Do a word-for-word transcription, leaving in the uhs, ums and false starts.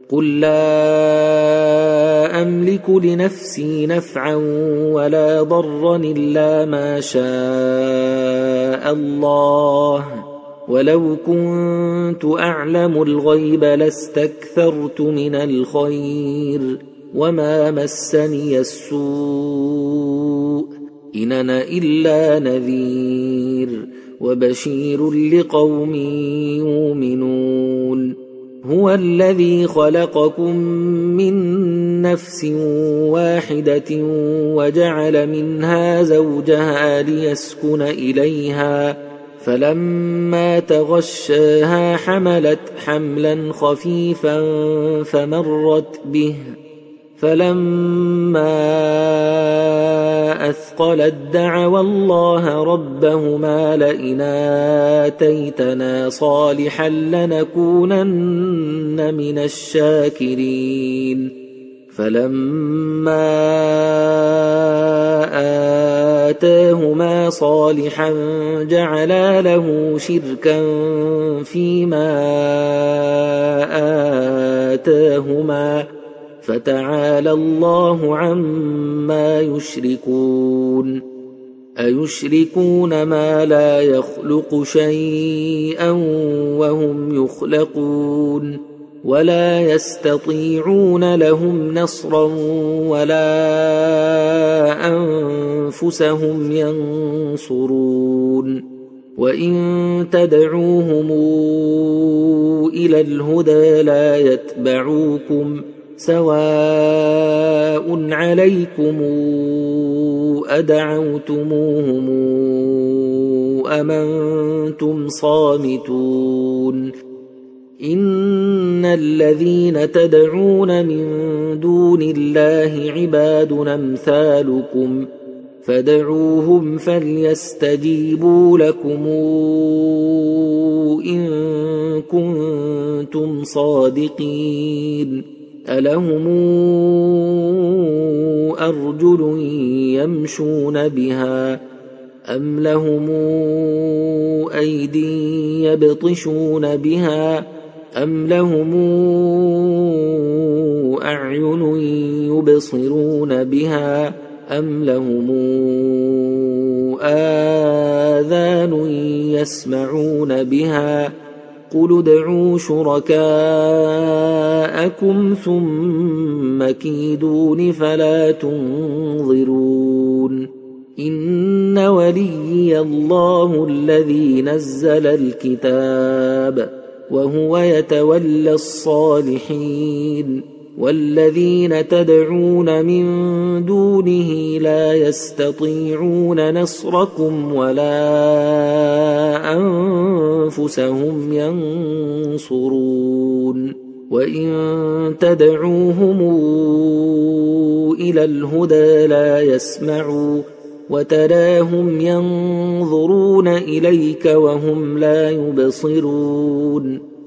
قل لا أملك لنفسي نفعا ولا ضرا إلا ما شاء الله، ولو كنت أعلم الغيب لاستكثرت من الخير وما مسني السوء، إن أنا إلا نذير وبشير لقوم يؤمنون. هو الذي خلقكم من نفس واحدة وجعل منها زوجها ليسكن إليها، فلما تغشاها حملت حملا خفيفا فمرت به، فلما أثقلت دعوا الله ربهما لئن آتيتنا صالحا لنكونن من الشاكرين، فلما آتاهما صالحا جعلا له شركا فيما آتاهما، فتعالى الله عما يشركون. أيشركون ما لا يخلق شيئا وهم يخلقون، ولا يستطيعون لهم نصرا ولا أنفسهم ينصرون. وإن تدعوهم إلى الهدى لا يتبعوكم، سواء عليكم أدعوتموهم أم أنتم صامتون. إن الذين تدعون من دون الله عباد أمثالكم، فادعوهم فليستجيبوا لكم إن كنتم صادقين. ألهم أرجل يمشون بها أم لهم أيدي يبطشون بها أم لهم أعين يبصرون بها أم لهم آذان يسمعون بها؟ قل ادعوا شركاءكم ثم كيدون فلا تنظرون. إن وليي الله الذي نزل الكتاب وهو يتولى الصالحين، والذين تدعون من دونه لا يستطيعون نصركم ولا أنفسهم ينصرون. وإن تدعوهم إلى الهدى لا يسمعوا، وتراهم ينظرون إليك وهم لا يبصرون.